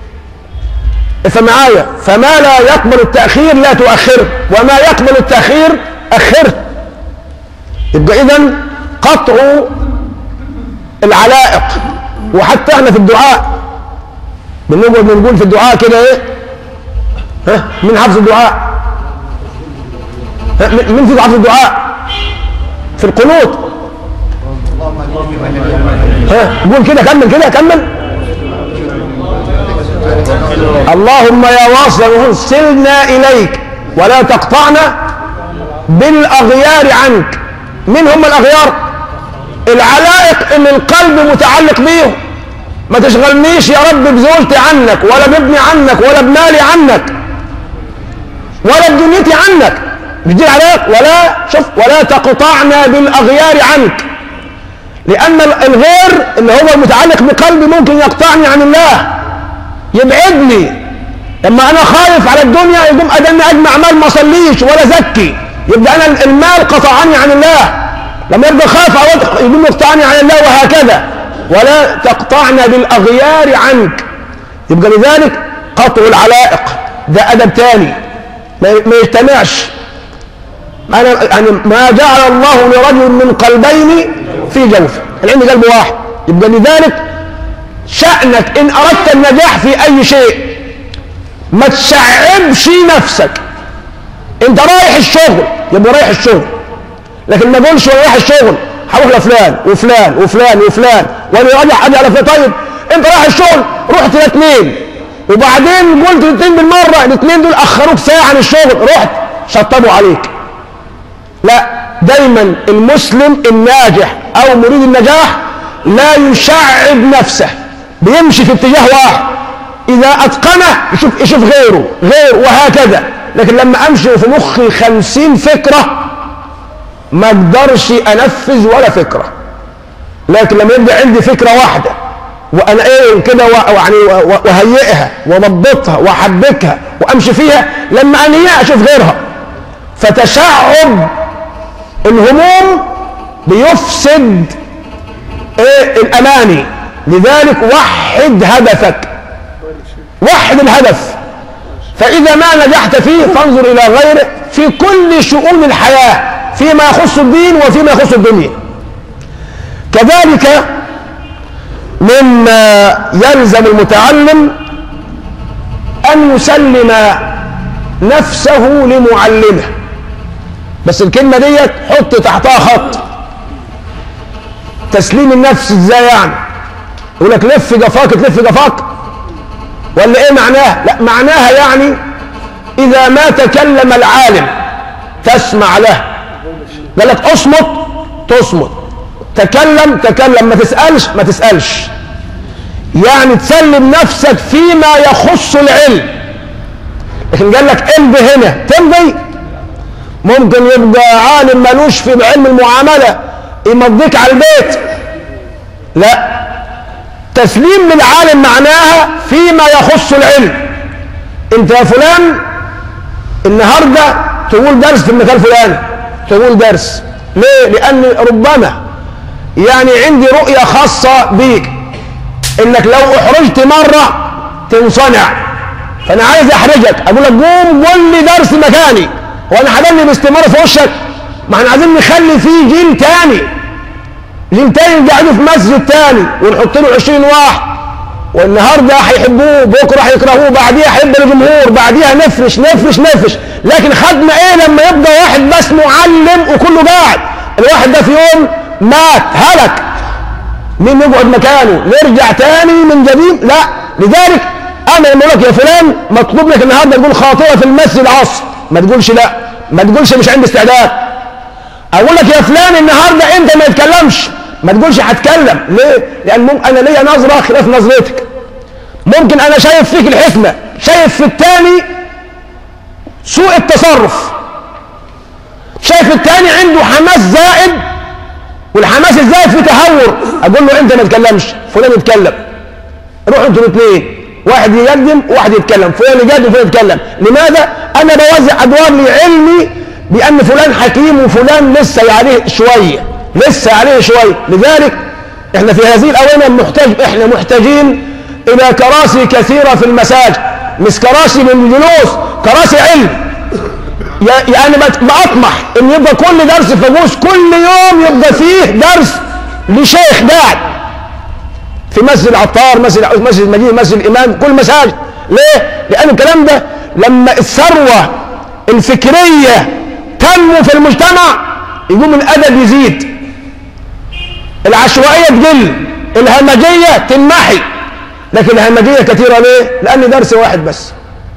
فمعايا فما لا يقبل التاخير لا تؤخره وما يقبل التاخير اخره. يبقى اذن قطع العلائق. وحتى احنا في الدعاء بنقعد بنقول في الدعاء كده ايه؟ ها مين حافظ الدعاء؟ مين في حافظ الدعاء؟ في القنوت ها قول كده كمل كده كمل. اللهم يا واصل سلنا اليك ولا تقطعنا بالاغيار عنك. مين هم الاغيار؟ العلائق اللي القلب متعلق بيهم. ما تشغلنيش يا رب بزوجتي عنك ولا بابني عنك ولا بمالي عنك ولا بدنيتي عنك. مش دي العلائق؟ ولا شوف ولا تقطعنا بالاغيار عنك. لان الغير اللي هو المتعلق بقلبي ممكن يقطعني عن الله، يبعدني. لما انا خايف على الدنيا يقوم ادني اجمع مال ما اصليش ولا زكي، يبقى انا المال قطعني عن الله. لما يبقى خاف يقوم يقطعني عن الله وهكذا. ولا تقطعنا بالاغيار عنك. يبقى لذلك قطع العلائق ده ادب تاني ما يجتمعش. انا يعني ما جعل الله لرجل من قلبين في جوفه، العلم قلب واحد. يبقى لذلك شأنك ان اردت النجاح في اي شيء ما تشعبش نفسك. انت رايح الشغل يبقى رايح الشغل، لكن ما تقولش وانا رايح الشغل هروح لفلان وفلان وفلان وفلان وانا راجع حاجه على فلان. طيب انت رايح الشغل رحت لاثنين وبعدين قلت الاثنين بالمره، الاثنين دول اخروك ساعه عن الشغل رحت شطبوا عليك. لا، دايما المسلم الناجح او مريد النجاح لا يشعب نفسه، بيمشي في اتجاه واحد. اذا اتقنه يشوف يشوف غيره غير وهكذا. لكن لما امشي وفي مخي خمسين فكره ما اقدرش انفذ ولا فكره. لكن لما يبقى عندي فكره واحده وانا ايه كده يعني وهيئها وضبطها واحبكها وامشي فيها، لما انهيها اشوف غيرها. فتشعب الهموم بيفسد ايه الاماني. لذلك وحد هدفك، وحد الهدف. فاذا ما نجحت فيه فانظر الى غيره في كل شؤون الحياه فيما يخص الدين وفيما يخص الدنيا. كذلك مما يلزم المتعلم أن يسلم نفسه لمعلمه. بس الكلمة ديت حط تحتها خط. تسليم النفس ازاي يعني؟ يقول لك لف جفاك تلف جفاك ولا ايه معناها؟ لا، معناها يعني إذا ما تكلم العالم تسمع له. قال لك اصمت تصمت، تكلم تكلم، ما تسألش ما تسألش. يعني تسلم نفسك فيما يخص العلم. لكن قال لك امضي هنا تمضي، ممكن يبقى عالم ملوش في علم المعاملة يمضيك على البيت. لا، تسليم للعالم معناها فيما يخص العلم. انت يا فلان النهارده تقول درس في المكان الفلاني، تقول درس ليه؟ لان ربما يعني عندي رؤية خاصة بيك انك لو احرجت مرة تنصنع، فانا عايز احرجك، اقول لك قوم قول لي درس مكاني، وانا هدلني باستمرار في وشك؟ ما احنا عايزين نخلي فيه جيل تاني، جيل تاني قاعدين في مسجد تاني ونحط له عشرين واحد، والنهارده هيحبوه، بكره هيكرهوه، بعديها هيبقى الجمهور، بعديها نفرش نفرش نفرش. لكن خدنا ايه لما يبقى واحد بس معلم وكله قاعد؟ الواحد ده في يوم مات هلك، مين يقعد مكانه؟ نرجع تاني من جديد؟ لا. لذلك انا لما اقول لك يا فلان مطلوب لك النهارده تقول خاطره في المسجد العصر، ما تقولش لا، ما تقولش مش عندي استعداد. اقول لك يا فلان النهارده انت ما تتكلمش، ما تقولش هتكلم. ليه؟ لان انا ليا نظره خلاف نظرتك، ممكن انا شايف فيك الحكمه، شايف في الثاني سوء التصرف، شايف الثاني عنده حماس زائد، والحماس الزائد في تهور. اقول له انت ما تتكلمش، فلان يتكلم، روحوا انتوا الاثنين، واحد يقدم وواحد يتكلم، فلان يقدم وفلان يتكلم. لماذا؟ انا بوزع ادوار لعلمي بان فلان حكيم وفلان لسه عليه شويه، لسه عليه شويه. لذلك احنا في هذه الاونه محتاج، احنا محتاجين الى كراسي كثيره في المساجد، مش كراسي من جلوس، كراسي علم. يعني بأطمح ان يبقى كل درس فجوس كل يوم يبقى فيه درس لشيخ قاعد في مسجد العطار، مسجد مسجد المدينه، مسجد الامام، كل مساجد. ليه؟ لان الكلام ده لما الثروه الفكريه تنمو في المجتمع يقوم الادب يزيد، العشوائيه تقل، الهمجيه تنمحي. لكن الهمجيه كثيره ليه؟ لان درس واحد بس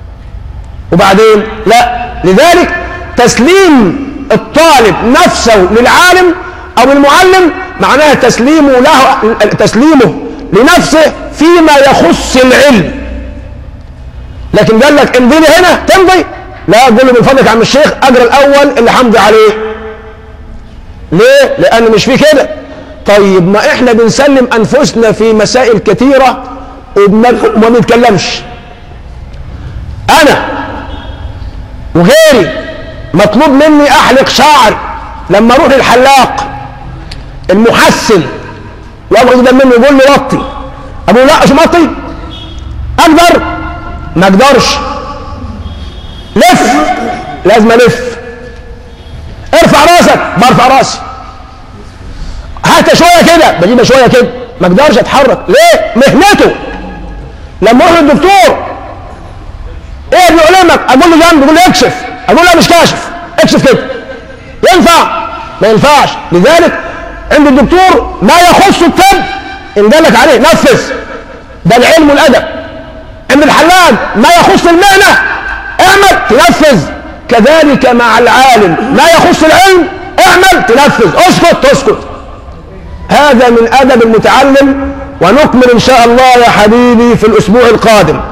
وبعدين لا. لذلك تسليم الطالب نفسه للعالم او المعلم معناها تسليمه له، تسليمه لنفسه فيما يخص العلم. لكن قال لك امضي لي هنا تمضي؟ لا، اقول له من فضلك يا عم الشيخ اجر الاول اللي همضي عليه. ليه؟ لان مش في كده. طيب ما احنا بنسلم انفسنا في مسائل كثيره وما بنتكلمش. انا وغيري مطلوب مني احلق شعر، لما اروح للحلاق المحسن يبغى ده مني يقول لي وطي، اقول لا مش مطي، اقدر؟ ما اقدرش. لف، لازم الف. ارفع راسك، برفع راسي. هات شويه كده، بجيبها شويه كده، ما اقدرش اتحرك. ليه؟ مهنته. لما اروح للدكتور ايه بيعلمك؟ اقول له جنب، يقول لي اكشف، اقول له مش كاشف، اكشف كده. ينفع؟ ما ينفعش. لذلك عند الدكتور ما يخص الطب ان دلك عليه نفذ، ده العلم والادب. عند الحلاق ما يخص المهنه اعمل تنفذ. كذلك مع العالم ما يخص العلم اعمل تنفذ، اسكت تسكت. هذا من ادب المتعلم، ونكمل ان شاء الله يا حبيبي في الاسبوع القادم.